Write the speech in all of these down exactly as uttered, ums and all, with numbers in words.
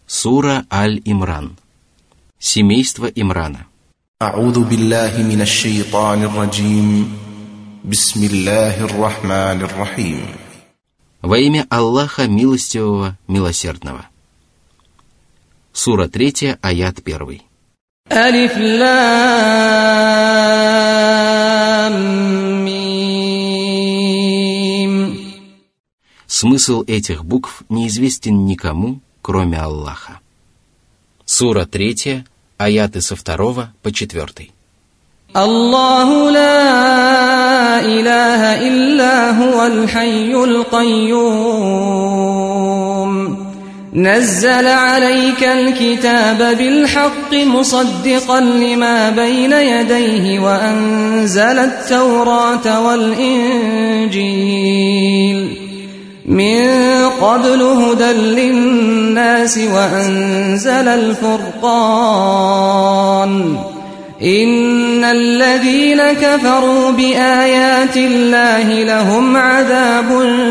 Сура Аль-Имран. Семейство Имрана. أعوذ بالله من الشيطان الرجيم بسم الله الرحمن الرحيم. Во имя Аллаха Милостивого, Милосердного. Сура третья, аят первый. Алиф лам мим. Смысл этих букв неизвестен никому, кроме Аллаха. Сура третья, аяты со второго по четвертый. Аллаху ла иляха илля хуваль хайюль кайюм. نزل عليك الكتاب بالحق مصدقا لما بين يديه وأنزل التوراة والإنجيل من قبل هدى للناس وأنزل الفرقان إن الذين كفروا بآيات الله لهم عذاب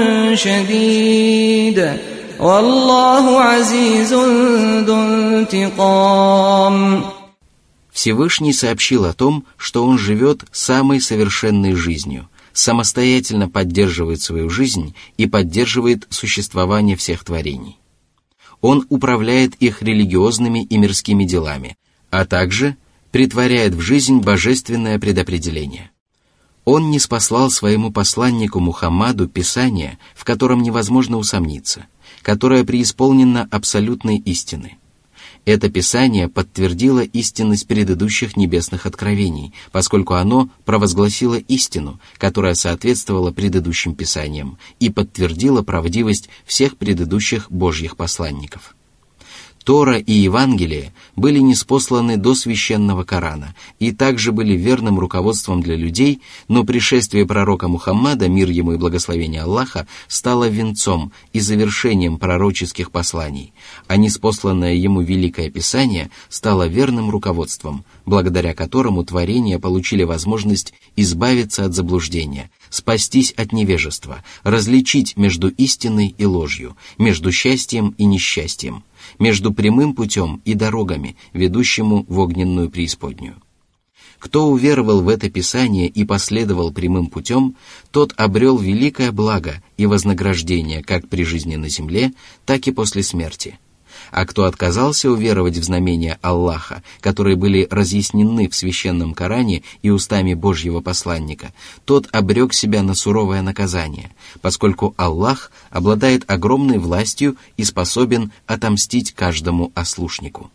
شديد والله عزيز ذو انتقام. Всевышний сообщил о том, что он живет самой совершенной жизнью, самостоятельно поддерживает свою жизнь и поддерживает существование всех творений. Он управляет их религиозными и мирскими делами, а также претворяет в жизнь божественное предопределение. Он ниспослал своему посланнику Мухаммаду Писание, в котором невозможно усомниться, которое преисполнено абсолютной истины. Это Писание подтвердило истинность предыдущих небесных откровений, поскольку оно провозгласило истину, которая соответствовала предыдущим Писаниям, и подтвердило правдивость всех предыдущих Божьих посланников. Тора и Евангелие были ниспосланы до священного Корана и также были верным руководством для людей, но пришествие пророка Мухаммада, мир ему и благословение Аллаха, стало венцом и завершением пророческих посланий, а ниспосланное ему Великое Писание стало верным руководством, благодаря которому творения получили возможность избавиться от заблуждения, спастись от невежества, различить между истиной и ложью, между счастьем и несчастьем, между прямым путем и дорогами, ведущему в огненную преисподнюю. Кто уверовал в это Писание и последовал прямым путем, тот обрел великое благо и вознаграждение как при жизни на земле, так и после смерти. А кто отказался уверовать в знамения Аллаха, которые были разъяснены в священном Коране и устами Божьего посланника, тот обрек себя на суровое наказание, поскольку Аллах обладает огромной властью и способен отомстить каждому ослушнику.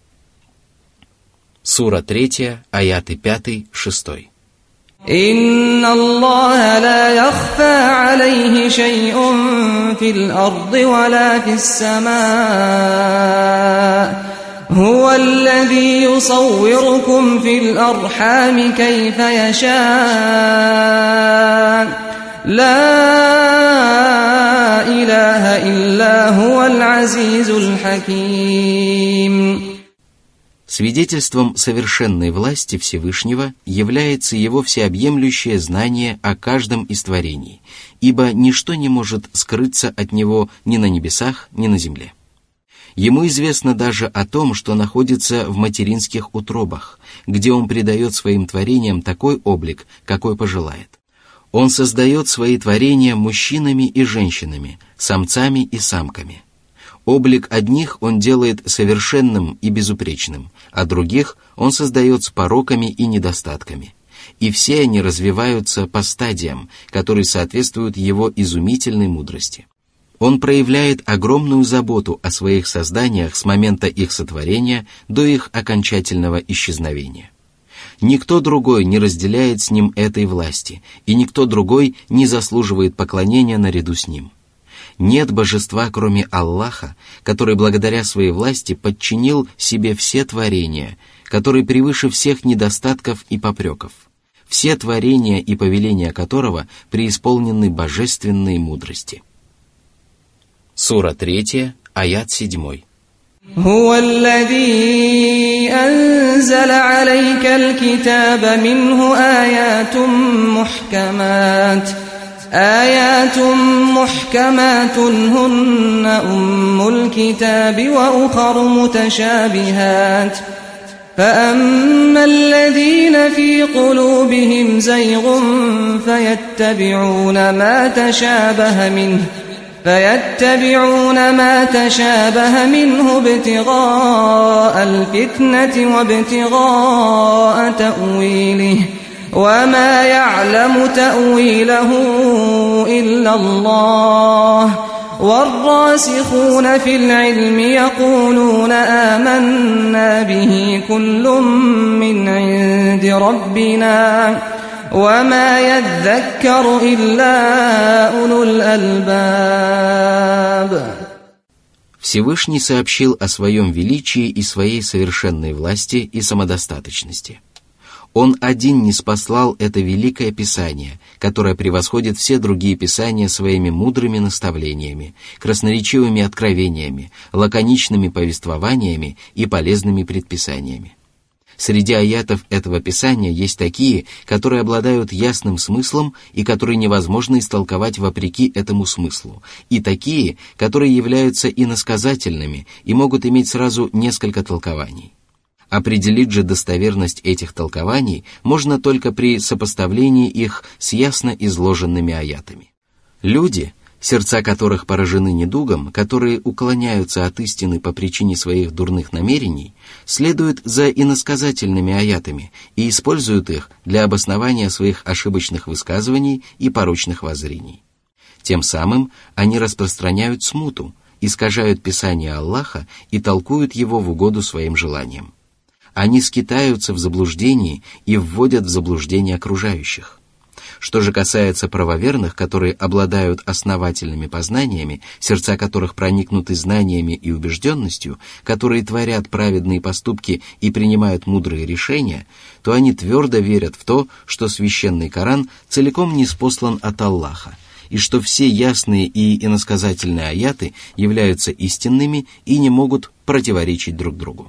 Сура третья, аяты пятый, шестой. Инна Аллаха ла яхфа алейхи шай'ун фил арди ва ла фис самаа. Хува аллази юсаввирукум фил архами кайфа яша. Ла илаха илля хувал азизул хаким. Свидетельством совершенной власти Всевышнего является его всеобъемлющее знание о каждом из творений, ибо ничто не может скрыться от него ни на небесах, ни на земле. Ему известно даже о том, что находится в материнских утробах, где он придает своим творениям такой облик, какой пожелает. Он создает свои творения мужчинами и женщинами, самцами и самками. Облик одних он делает совершенным и безупречным, а других он создает с пороками и недостатками. И все они развиваются по стадиям, которые соответствуют его изумительной мудрости. Он проявляет огромную заботу о своих созданиях с момента их сотворения до их окончательного исчезновения. Никто другой не разделяет с ним этой власти, и никто другой не заслуживает поклонения наряду с ним. Нет божества, кроме Аллаха, который благодаря своей власти подчинил себе все творения, который превыше всех недостатков и попреков, все творения и повеления которого преисполнены божественной мудрости. Сура третья, аят седьмой. هو الذي أنزل عليك الكتاب منه آيات محكمات آيات محكمات هن أم الكتاب وأخر متشابهات فأما الذين في قلوبهم زيغ فيتبعون ما تشابه منه فيتبعون ما تشابه منه ابتغاء الفتنة وابتغاء تأويله وما يعلم تأويله إلا الله والراسخون في العلم يقولون آمنا به كل من عند ربنا وما يذكر إلا أولو الألباب. Всевышний сообщил о своем величии и своей совершенной власти и самодостаточности. Он один ниспослал это великое Писание, которое превосходит все другие Писания своими мудрыми наставлениями, красноречивыми откровениями, лаконичными повествованиями и полезными предписаниями. Среди аятов этого Писания есть такие, которые обладают ясным смыслом и которые невозможно истолковать вопреки этому смыслу, и такие, которые являются иносказательными и могут иметь сразу несколько толкований. Определить же достоверность этих толкований можно только при сопоставлении их с ясно изложенными аятами. Люди, сердца которых поражены недугом, которые уклоняются от истины по причине своих дурных намерений, следуют за иносказательными аятами и используют их для обоснования своих ошибочных высказываний и порочных воззрений. Тем самым они распространяют смуту, искажают Писание Аллаха и толкуют его в угоду своим желаниям. Они скитаются в заблуждении и вводят в заблуждение окружающих. Что же касается правоверных, которые обладают основательными познаниями, сердца которых проникнуты знаниями и убежденностью, которые творят праведные поступки и принимают мудрые решения, то они твердо верят в то, что священный Коран целиком ниспослан от Аллаха, и что все ясные и иносказательные аяты являются истинными и не могут противоречить друг другу.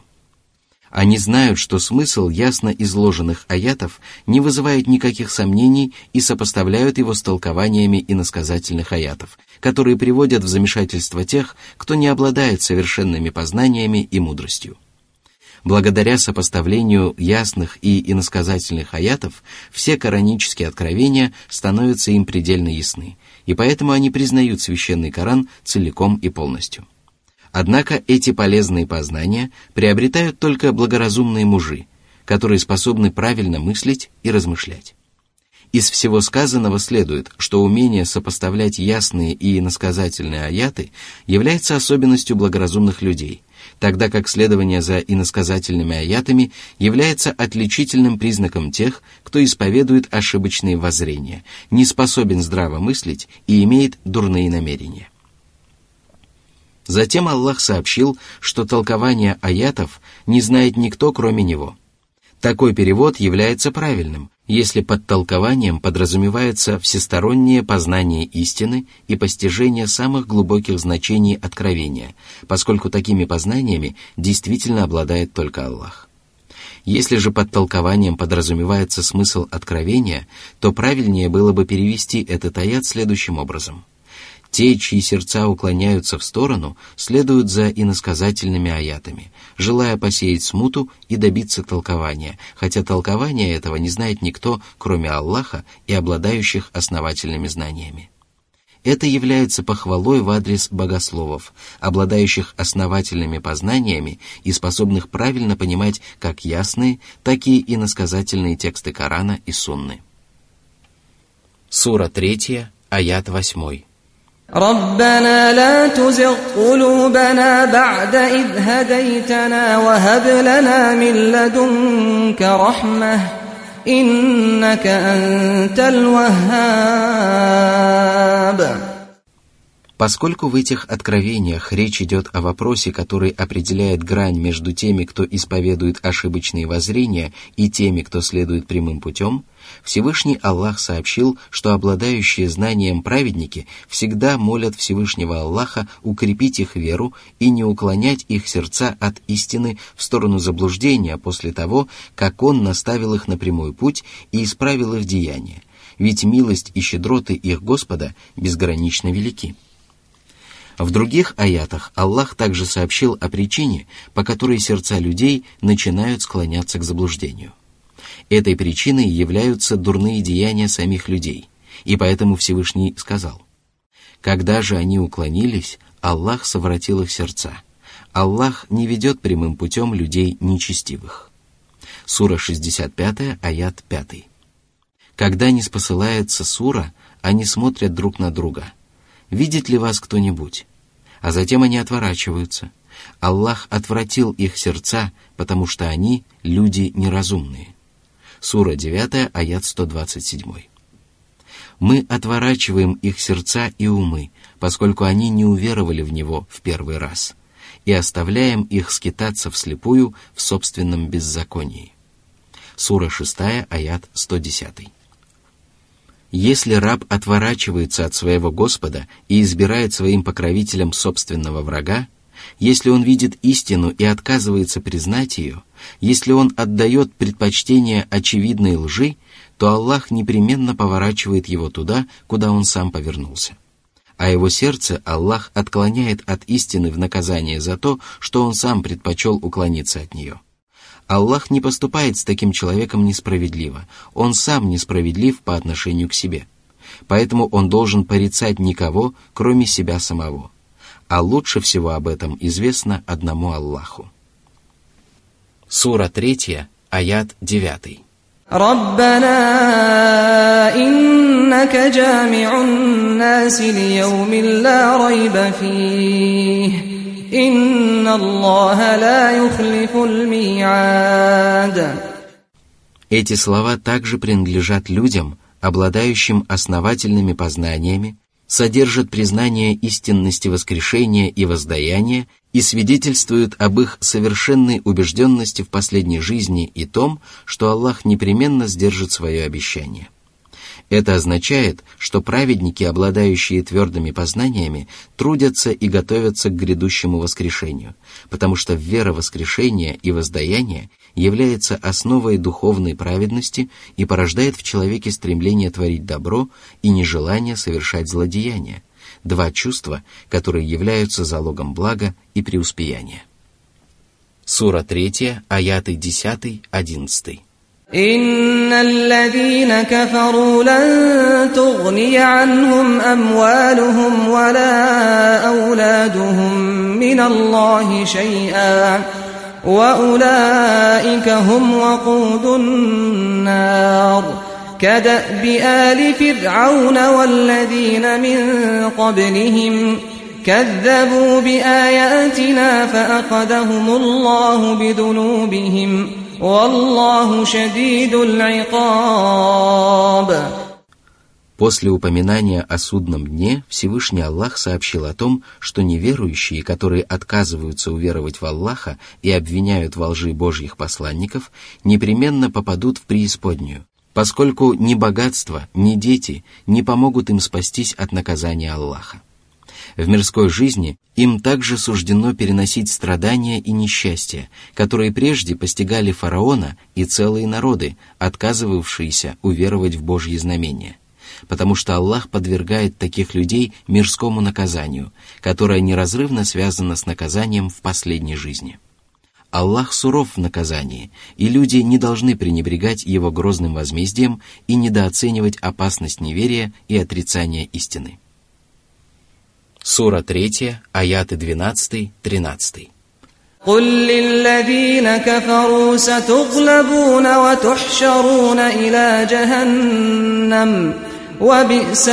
Они знают, что смысл ясно изложенных аятов не вызывает никаких сомнений и сопоставляют его с толкованиями иносказательных аятов, которые приводят в замешательство тех, кто не обладает совершенными познаниями и мудростью. Благодаря сопоставлению ясных и иносказательных аятов все коранические откровения становятся им предельно ясны, и поэтому они признают священный Коран целиком и полностью. Однако эти полезные познания приобретают только благоразумные мужи, которые способны правильно мыслить и размышлять. Из всего сказанного следует, что умение сопоставлять ясные и иносказательные аяты является особенностью благоразумных людей, тогда как следование за иносказательными аятами является отличительным признаком тех, кто исповедует ошибочные воззрения, не способен здраво мыслить и имеет дурные намерения. Затем Аллах сообщил, что толкование аятов не знает никто, кроме Него. Такой перевод является правильным, если под толкованием подразумевается всестороннее познание истины и постижение самых глубоких значений откровения, поскольку такими познаниями действительно обладает только Аллах. Если же под толкованием подразумевается смысл откровения, то правильнее было бы перевести этот аят следующим образом. Те, чьи сердца уклоняются в сторону, следуют за иносказательными аятами, желая посеять смуту и добиться толкования, хотя толкования этого не знает никто, кроме Аллаха и обладающих основательными знаниями. Это является похвалой в адрес богословов, обладающих основательными познаниями и способных правильно понимать как ясные, так и иносказательные тексты Корана и Сунны. Сура третья, аят восьмой. ربنا لا تزغ قلوبنا بعد إذ هديتنا وهب لنا من لدنك رحمة إنك أنت الوهاب. Поскольку в этих откровениях речь идет о вопросе, который определяет грань между теми, кто исповедует ошибочные воззрения, и теми, кто следует прямым путем, Всевышний Аллах сообщил, что обладающие знанием праведники всегда молят Всевышнего Аллаха укрепить их веру и не уклонять их сердца от истины в сторону заблуждения после того, как Он наставил их на прямой путь и исправил их деяния, ведь милость и щедроты их Господа безгранично велики. В других аятах Аллах также сообщил о причине, по которой сердца людей начинают склоняться к заблуждению. Этой причиной являются дурные деяния самих людей, и поэтому Всевышний сказал: «Когда же они уклонились, Аллах совратил их сердца. Аллах не ведет прямым путем людей нечестивых». Сура шестьдесят пять, аят пять. Когда ниспосылается сура, они смотрят друг на друга. «Видит ли вас кто-нибудь?» А затем они отворачиваются. Аллах отвратил их сердца, потому что они люди неразумные. Сура девять, аят сто двадцать семь. Мы отворачиваем их сердца и умы, поскольку они не уверовали в него в первый раз, и оставляем их скитаться вслепую в собственном беззаконии. Сура шесть, аят сто десять. Если раб отворачивается от своего Господа и избирает своим покровителем собственного врага, если он видит истину и отказывается признать ее, если он отдает предпочтение очевидной лжи, то Аллах непременно поворачивает его туда, куда он сам повернулся. А его сердце Аллах отклоняет от истины в наказание за то, что он сам предпочел уклониться от нее. Аллах не поступает с таким человеком несправедливо, он сам несправедлив по отношению к себе. Поэтому он должен порицать никого, кроме себя самого. А лучше всего об этом известно одному Аллаху. Сура третья, аят девятый. «Раббана иннака джами'ун наси лияумин ла райба фих». «Инна Аллаха ла юхлифуль ми'ад». Эти слова также принадлежат людям, обладающим основательными познаниями, содержат признание истинности воскрешения и воздаяния и свидетельствуют об их совершенной убежденности в последней жизни и том, что Аллах непременно сдержит свое обещание. Это означает, что праведники, обладающие твердыми познаниями, трудятся и готовятся к грядущему воскрешению, потому что вера воскрешения и воздаяния является основой духовной праведности и порождает в человеке стремление творить добро и нежелание совершать злодеяния, два чувства, которые являются залогом блага и преуспеяния. Сура третья, аяты десять, одиннадцать. إن الذين كفروا لن تغني عنهم أموالهم ولا أولادهم من الله شيئا وأولئك هم وقود النار كدأب آل فرعون والذين من قبلهم كذبوا بآياتنا فأخذهم الله بذنوبهم والله شديد العقاب. После упоминания о судном дне Всевышний Аллах сообщил о том, что неверующие, которые отказываются уверовать в Аллаха и обвиняют во лжи Божьих посланников, непременно попадут в преисподнюю, поскольку ни богатство, ни дети не помогут им спастись от наказания Аллаха. В мирской жизни им также суждено переносить страдания и несчастья, которые прежде постигали фараона и целые народы, отказывавшиеся уверовать в Божьи знамения, потому что Аллах подвергает таких людей мирскому наказанию, которое неразрывно связано с наказанием в последней жизни. Аллах суров в наказании, и люди не должны пренебрегать его грозным возмездием и недооценивать опасность неверия и отрицания истины. Сура третья, аяты двенадцать, тринадцать. قل للذين كفروا ستغلبون وتحشرون إلى جهنم وبئس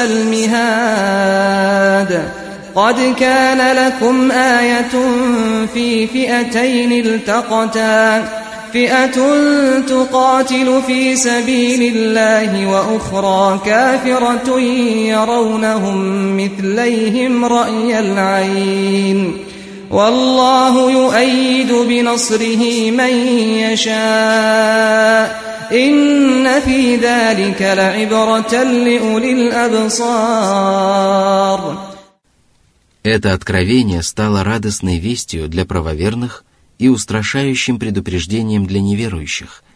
المهاد قد كان لكم آية في فئتين التقتا فئة تقاتل في سبيل الله وأخرى كافرة يرونهم مثليهم رأي العين والله يؤيد بنصره من يشاء إن في ذلك لعبرة لأولي الأبصار. Это откровение стало радостной вестью для правоверных и устрашающим предупреждением для неверующих,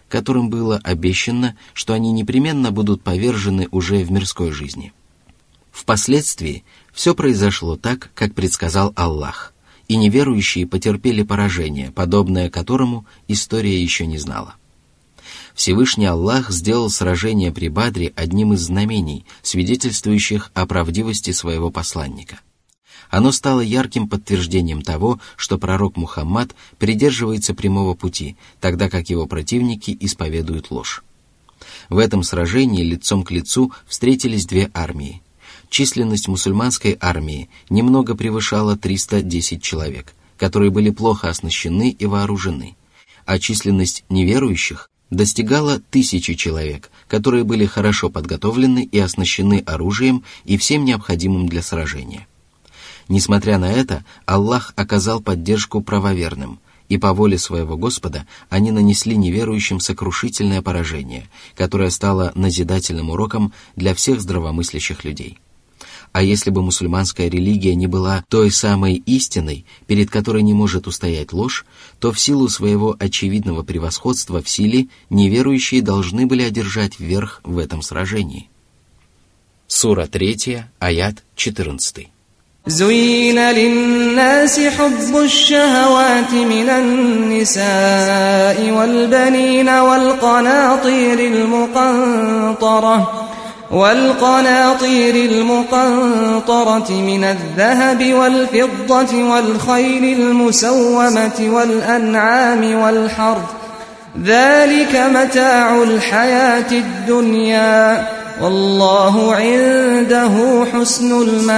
которым было обещано, что они непременно будут повержены уже в мирской жизни. Впоследствии все произошло так, как предсказал Аллах, и неверующие потерпели поражение, подобное которому история еще не знала. Всевышний Аллах сделал сражение при Бадре одним из знамений, свидетельствующих о правдивости своего посланника. Оно стало ярким подтверждением того, что пророк Мухаммад придерживается прямого пути, тогда как его противники исповедуют ложь. В этом сражении лицом к лицу встретились две армии. Численность мусульманской армии немного превышала триста десять человек, которые были плохо оснащены и вооружены, а численность неверующих достигала тысячи человек, которые были хорошо подготовлены и оснащены оружием и всем необходимым для сражения. Несмотря на это, Аллах оказал поддержку правоверным, и по воле своего Господа они нанесли неверующим сокрушительное поражение, которое стало назидательным уроком для всех здравомыслящих людей. А если бы мусульманская религия не была той самой истиной, перед которой не может устоять ложь, то в силу своего очевидного превосходства в силе неверующие должны были одержать верх в этом сражении. Сура третья, аят четырнадцатый. زين للناس حب الشهوات من النساء والبنين والقناطير المقنطرة والقناطير المقنطرة من الذهب والفضة والخيل المسومة والأنعام والحرث ذلك متاع الحياة الدنيا والله عنده حسن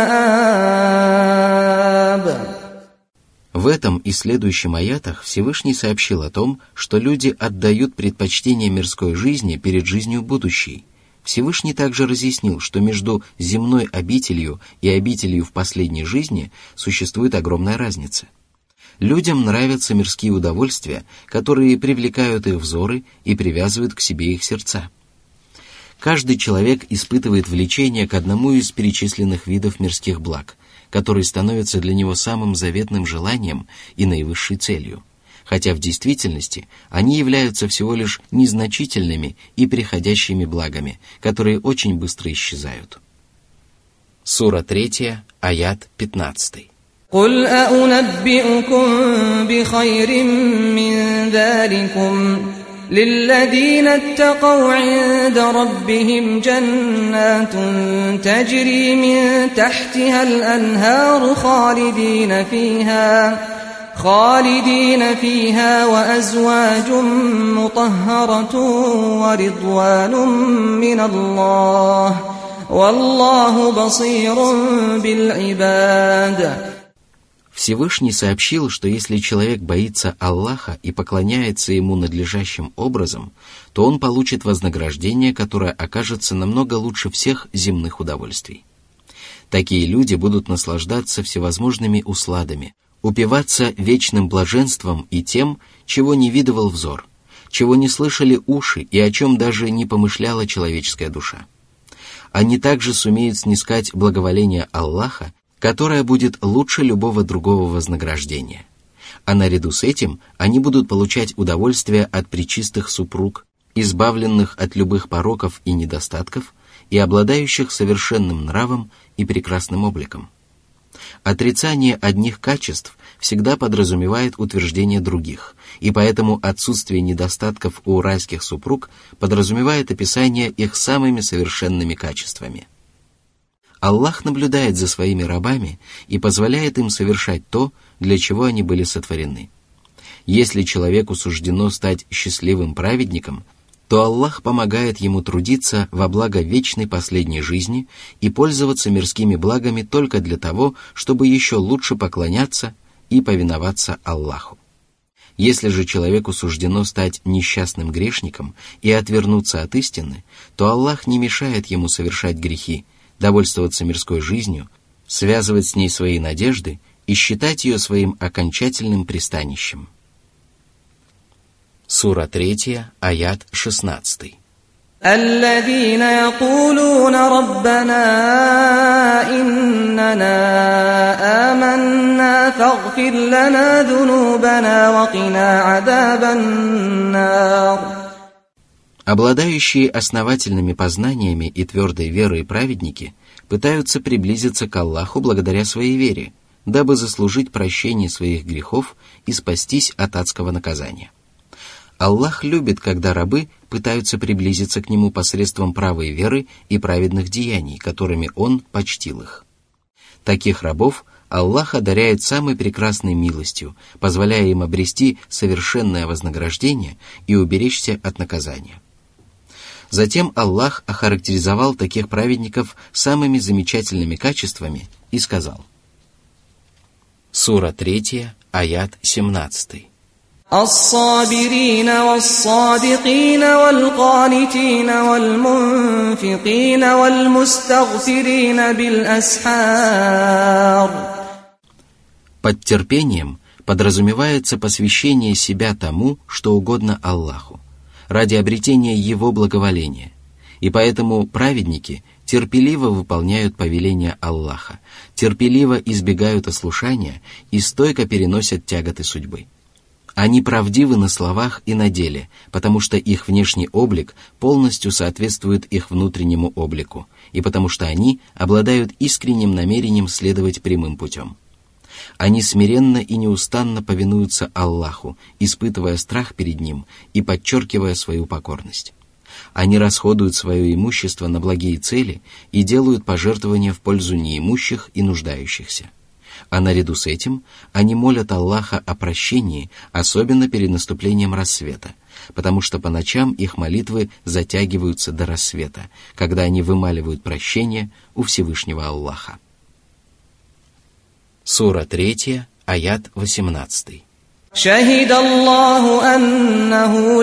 المآب. В этом и следующем аятах Всевышний сообщил о том, что люди отдают предпочтение мирской жизни перед жизнью будущей. Всевышний также разъяснил, что между земной обителью и обителью в последней жизни существует огромная разница. Людям нравятся мирские удовольствия, которые привлекают их взоры и привязывают к себе их сердца. Каждый человек испытывает влечение к одному из перечисленных видов мирских благ, который становится для него самым заветным желанием и наивысшей целью, хотя в действительности они являются всего лишь незначительными и приходящими благами, которые очень быстро исчезают. Сура третья, аят пятнадцатый. قل أأنبئكم بخير من ذلكم للذين اتقوا عند ربهم جنات تجري من تحتها الأنهار خالدين فيها خالدين فيها وأزواج مطهرة ورضوان من الله والله بصير بالعباد. Всевышний сообщил, что если человек боится Аллаха и поклоняется Ему надлежащим образом, то он получит вознаграждение, которое окажется намного лучше всех земных удовольствий. Такие люди будут наслаждаться всевозможными усладами, упиваться вечным блаженством и тем, чего не видывал взор, чего не слышали уши и о чем даже не помышляла человеческая душа. Они также сумеют снискать благоволение Аллаха, которое будет лучше любого другого вознаграждения. А наряду с этим они будут получать удовольствие от пречистых супруг, избавленных от любых пороков и недостатков и обладающих совершенным нравом и прекрасным обликом. Отрицание одних качеств всегда подразумевает утверждение других, и поэтому отсутствие недостатков у райских супруг подразумевает описание их самыми совершенными качествами. Аллах наблюдает за своими рабами и позволяет им совершать то, для чего они были сотворены. Если человеку суждено стать счастливым праведником, то Аллах помогает ему трудиться во благо вечной последней жизни и пользоваться мирскими благами только для того, чтобы еще лучше поклоняться и повиноваться Аллаху. Если же человеку суждено стать несчастным грешником и отвернуться от истины, то Аллах не мешает ему совершать грехи, довольствоваться мирской жизнью, связывать с ней свои надежды и считать ее своим окончательным пристанищем. Сура третья, аят шестнадцатый. الذين يقولون ربنا إننا آمنا فاغفر لنا ذنوبنا وقنا عذاب النار Обладающие основательными познаниями и твердой верой праведники пытаются приблизиться к Аллаху благодаря своей вере, дабы заслужить прощение своих грехов и спастись от адского наказания. Аллах любит, когда рабы пытаются приблизиться к Нему посредством правой веры и праведных деяний, которыми Он почтил их. Таких рабов Аллах одаряет самой прекрасной милостью, позволяя им обрести совершенное вознаграждение и уберечься от наказания. Затем Аллах охарактеризовал таких праведников самыми замечательными качествами и сказал. Сура третья, аят семнадцатый. الصابرين والصادقين والقانتين والمنفقين والمستغفرين بالأسحار. Под терпением подразумевается посвящение себя тому, что угодно Аллаху, ради обретения Его благоволения, и поэтому праведники терпеливо выполняют повеления Аллаха, терпеливо избегают ослушания и стойко переносят тяготы судьбы. Они правдивы на словах и на деле, потому что их внешний облик полностью соответствует их внутреннему облику, и потому что они обладают искренним намерением следовать прямым путем. Они смиренно и неустанно повинуются Аллаху, испытывая страх перед Ним и подчеркивая свою покорность. Они расходуют свое имущество на благие цели и делают пожертвования в пользу неимущих и нуждающихся. А наряду с этим они молят Аллаха о прощении, особенно перед наступлением рассвета, потому что по ночам их молитвы затягиваются до рассвета, когда они вымаливают прощение у Всевышнего Аллаха. Сура третья, аят восемнадцатый. شهد الله أنه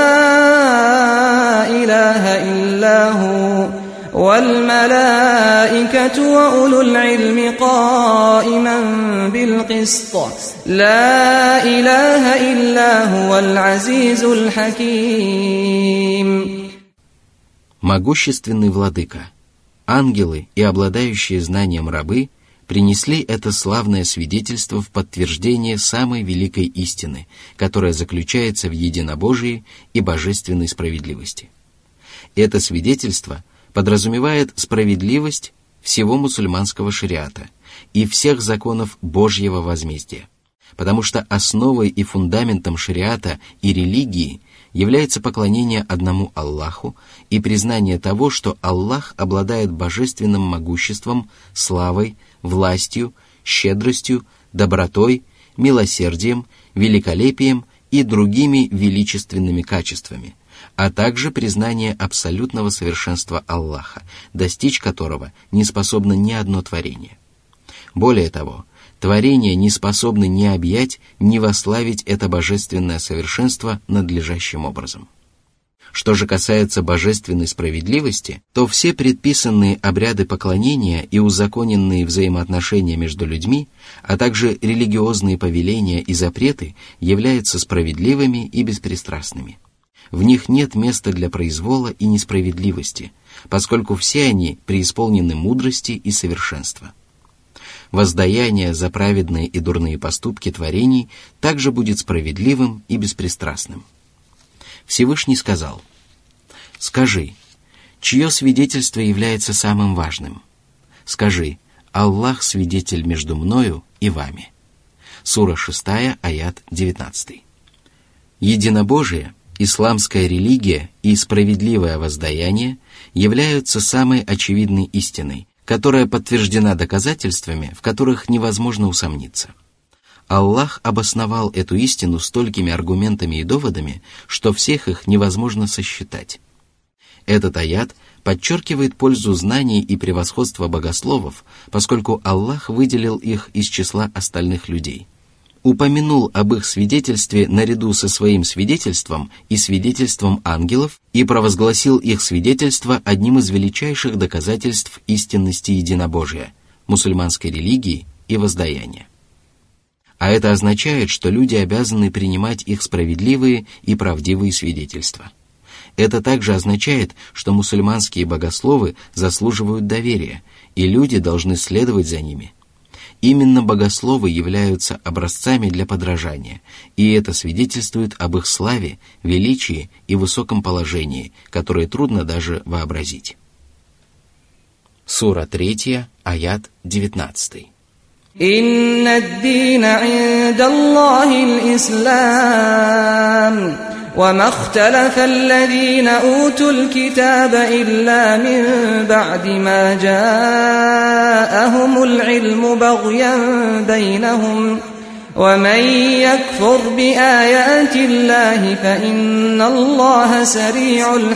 لا إله إلا هو والملائكة وأولو العلم قائما بالقسط لا إله إلا هو العزيز الحكيم. Могущественный владыка, ангелы и обладающие знанием рабы принесли это славное свидетельство в подтверждение самой великой истины, которая заключается в единобожии и божественной справедливости. Это свидетельство подразумевает справедливость всего мусульманского шариата и всех законов Божьего возмездия, потому что основой и фундаментом шариата и религии является поклонение одному Аллаху и признание того, что Аллах обладает божественным могуществом, славой, властью, щедростью, добротой, милосердием, великолепием и другими величественными качествами, а также признание абсолютного совершенства Аллаха, достичь которого не способно ни одно творение. Более того, творения не способны ни объять, ни восславить это божественное совершенство надлежащим образом. Что же касается божественной справедливости, то все предписанные обряды поклонения и узаконенные взаимоотношения между людьми, а также религиозные повеления и запреты являются справедливыми и беспристрастными. В них нет места для произвола и несправедливости, поскольку все они преисполнены мудрости и совершенства. Воздаяние за праведные и дурные поступки творений также будет справедливым и беспристрастным. Всевышний сказал: «Скажи, чье свидетельство является самым важным? Скажи, Аллах свидетель между мною и вами». Сура шестая, аят девятнадцатый. Единобожие, исламская религия и справедливое воздаяние являются самой очевидной истиной, которая подтверждена доказательствами, в которых невозможно усомниться. Аллах обосновал эту истину столькими аргументами и доводами, что всех их невозможно сосчитать. Этот аят подчеркивает пользу знаний и превосходство богословов, поскольку Аллах выделил их из числа остальных людей. Упомянул об их свидетельстве наряду со своим свидетельством и свидетельством ангелов и провозгласил их свидетельство одним из величайших доказательств истинности единобожия, мусульманской религии и воздаяния. А это означает, что люди обязаны принимать их справедливые и правдивые свидетельства. Это также означает, что мусульманские богословы заслуживают доверия, и люди должны следовать за ними. Именно богословы являются образцами для подражания, и это свидетельствует об их славе, величии и высоком положении, которое трудно даже вообразить. Сура третья, аят девятнадцатый. «Инна ад-дина инда Аллахи ал-Ислам, ва ма ихталафа аллазина утул китаба илля мин ба'ди ма джа'ахумул илму багьян байнахум, ва ман якфур би аяти Аллахи фа инна Аллаха сари'уль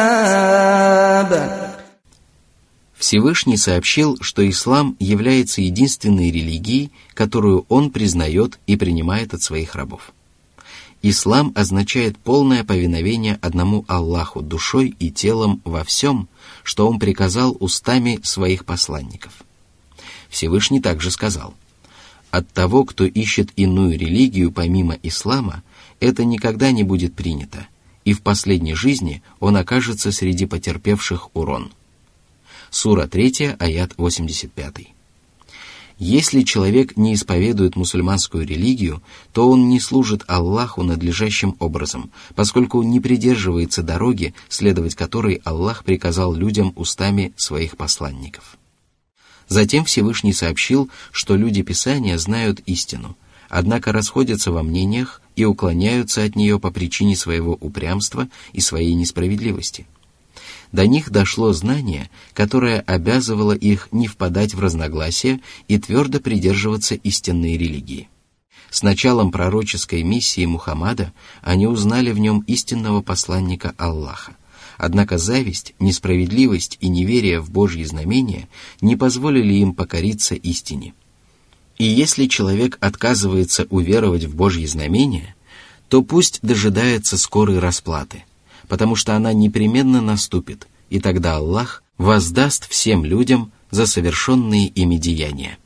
хисаб». Всевышний сообщил, что ислам является единственной религией, которую он признает и принимает от своих рабов. Ислам означает полное повиновение одному Аллаху душой и телом во всем, что он приказал устами своих посланников. Всевышний также сказал: «От того, кто ищет иную религию помимо ислама, это никогда не будет принято, и в последней жизни он окажется среди потерпевших урон». Сура третья, аят восемьдесят пятый. Если человек не исповедует мусульманскую религию, то он не служит Аллаху надлежащим образом, поскольку не придерживается дороги, следовать которой Аллах приказал людям устами своих посланников. Затем Всевышний сообщил, что люди Писания знают истину, однако расходятся во мнениях и уклоняются от нее по причине своего упрямства и своей несправедливости. До них дошло знание, которое обязывало их не впадать в разногласия и твердо придерживаться истинной религии. С началом пророческой миссии Мухаммада они узнали в нем истинного посланника Аллаха. Однако зависть, несправедливость и неверие в Божьи знамения не позволили им покориться истине. И если человек отказывается уверовать в Божьи знамения, то пусть дожидается скорой расплаты, потому что она непременно наступит, и тогда Аллах воздаст всем людям за совершенные ими деяния.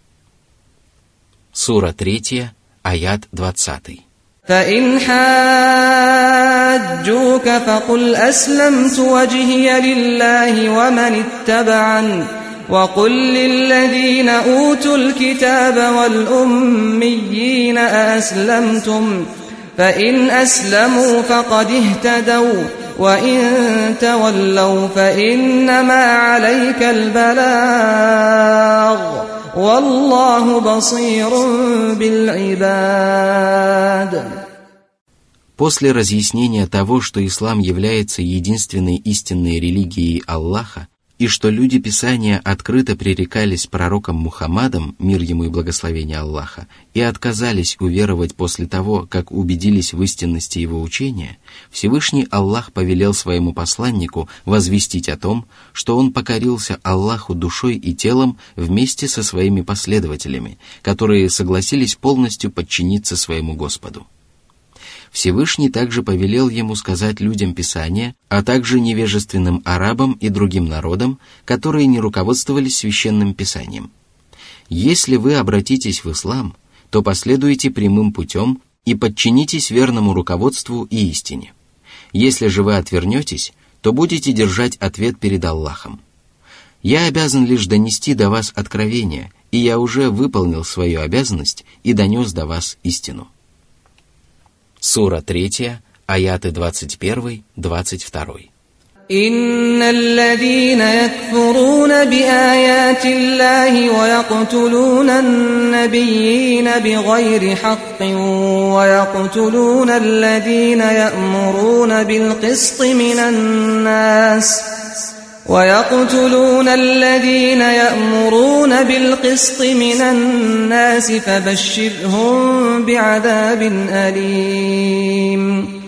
Сура третья, аят двадцатый. فَإِنْ حَاجُّوكَ فَقُلْ أَسْلَمْتُ وَجْهِيَ لِلَّهِ وَمَنِ اتَّبَعَنِ وَقُلْ لِلَّذِينَ أُوتُوا الْكِتَابَ وَالْأُمِّيِّينَ أَأَسْلَمْتُمْ فَإِنْ أَسْلَمُوا فَقَدِ اهْتَدَوْا وَإِنْ تَوَلَّوْا فَإِنَّمَا عَلَيْكَ الْبَلَاغُ وَاللَّهُ بَصِيرٌ بِالْعِبَادِ. После разъяснения того, что ислам является единственной истинной религией Аллаха, и что люди Писания открыто пререкались пророком Мухаммадом, мир ему и благословение Аллаха, и отказались уверовать после того, как убедились в истинности его учения, Всевышний Аллах повелел своему посланнику возвестить о том, что он покорился Аллаху душой и телом вместе со своими последователями, которые согласились полностью подчиниться своему Господу. Всевышний также повелел ему сказать людям Писания, а также невежественным арабам и другим народам, которые не руководствовались священным Писанием: «Если вы обратитесь в ислам, то последуйте прямым путем и подчинитесь верному руководству и истине. Если же вы отвернетесь, то будете держать ответ перед Аллахом. Я обязан лишь донести до вас откровение, и я уже выполнил свою обязанность и донес до вас истину». Сура третья, аяты двадцать один — двадцать два. إن الذين يكفرون بآيات الله ويقتلون النبيين بغير حق ويقتلون الذين يأمرون بالقسط من الناس ويقتلون الذين يأمرون بالقسط من الناس فبشرهم بعذاب أليم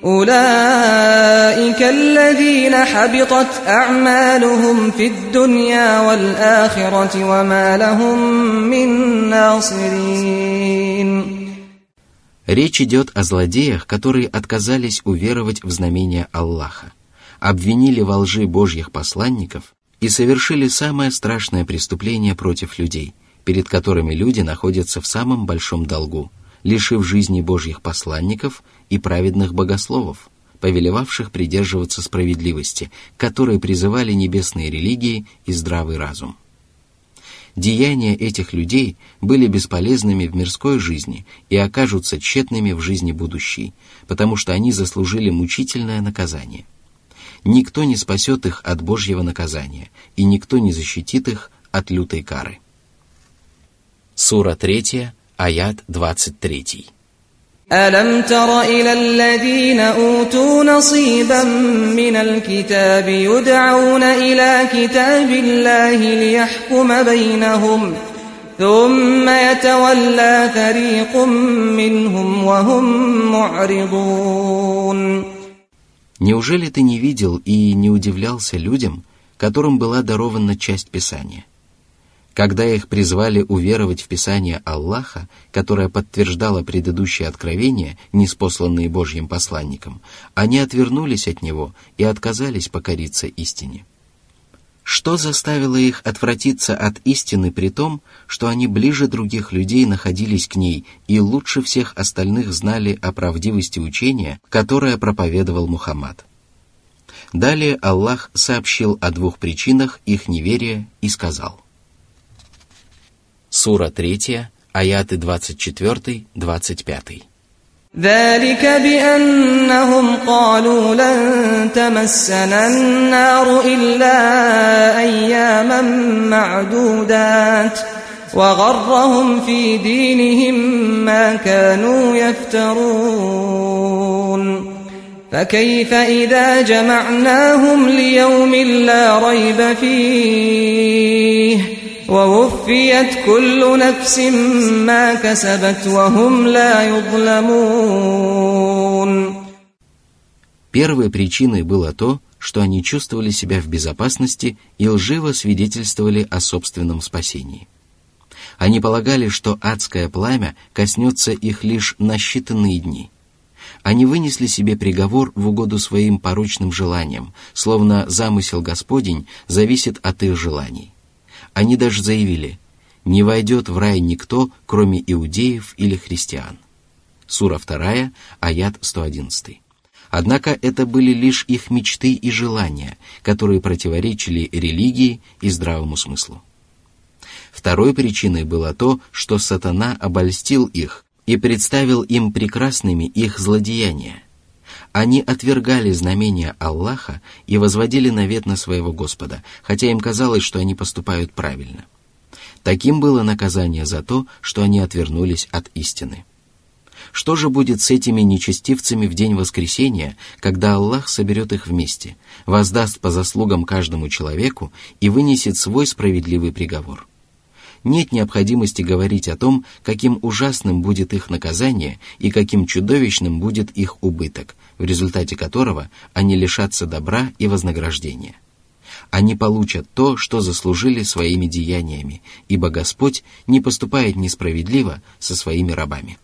أولئك الذين حبطت أعمالهم في الدنيا والآخرة وما لهم من ناصرين. Речь идет о злодеях, которые отказались уверовать в знамения Аллаха, обвинили во лжи Божьих посланников и совершили самое страшное преступление против людей, перед которыми люди находятся в самом большом долгу, лишив жизни Божьих посланников и праведных богословов, повелевавших придерживаться справедливости, которые призывали небесные религии и здравый разум. Деяния этих людей были бесполезными в мирской жизни и окажутся тщетными в жизни будущей, потому что они заслужили мучительное наказание. Никто не спасет их от Божьего наказания, и никто не защитит их от лютой кары. Сура третья, аят двадцать три. ألم تر إلى الذين أوتوا نصيبا من الكتاب يدعون إلى كتاب الله ليحكم بينهم ثم يتولى فريق منهم وهم معرضون. Неужели ты не видел и не удивлялся людям, которым была дарована часть Писания? Когда их призвали уверовать в Писание Аллаха, которое подтверждало предыдущие откровения, ниспосланные Божьим посланником, они отвернулись от него и отказались покориться истине. Что заставило их отвратиться от истины при том, что они ближе других людей находились к ней и лучше всех остальных знали о правдивости учения, которое проповедовал Мухаммад? Далее Аллах сообщил о двух причинах их неверия и сказал. Сура третья, аяты двадцать четыре — двадцать пять. ذلك بأنهم قالوا لن تمسنا النار إلا أياما معدودات وغرهم في دينهم ما كانوا يفترون فكيف إذا جمعناهم ليوم لا ريب فيه ووفيت كل نفس ما كسبت وهم لا يظلمون. Первой причиной было то, что они чувствовали себя в безопасности и лживо свидетельствовали о собственном спасении. Они полагали, что адское пламя коснется их лишь на считанные дни. Они вынесли себе приговор в угоду своим порочным желаниям, словно замысел Господень зависит от их желаний. Они даже заявили: «Не войдет в рай никто, кроме иудеев или христиан». Сура вторая, аят сто одиннадцать. Однако это были лишь их мечты и желания, которые противоречили религии и здравому смыслу. Второй причиной было то, что сатана обольстил их и представил им прекрасными их злодеяния. Они отвергали знамения Аллаха и возводили навет на своего Господа, хотя им казалось, что они поступают правильно. Таким было наказание за то, что они отвернулись от истины. Что же будет с этими нечестивцами в день воскресения, когда Аллах соберет их вместе, воздаст по заслугам каждому человеку и вынесет свой справедливый приговор? Нет необходимости говорить о том, каким ужасным будет их наказание и каким чудовищным будет их убыток, в результате которого они лишатся добра и вознаграждения. Они получат то, что заслужили своими деяниями, ибо Господь не поступает несправедливо со своими рабами.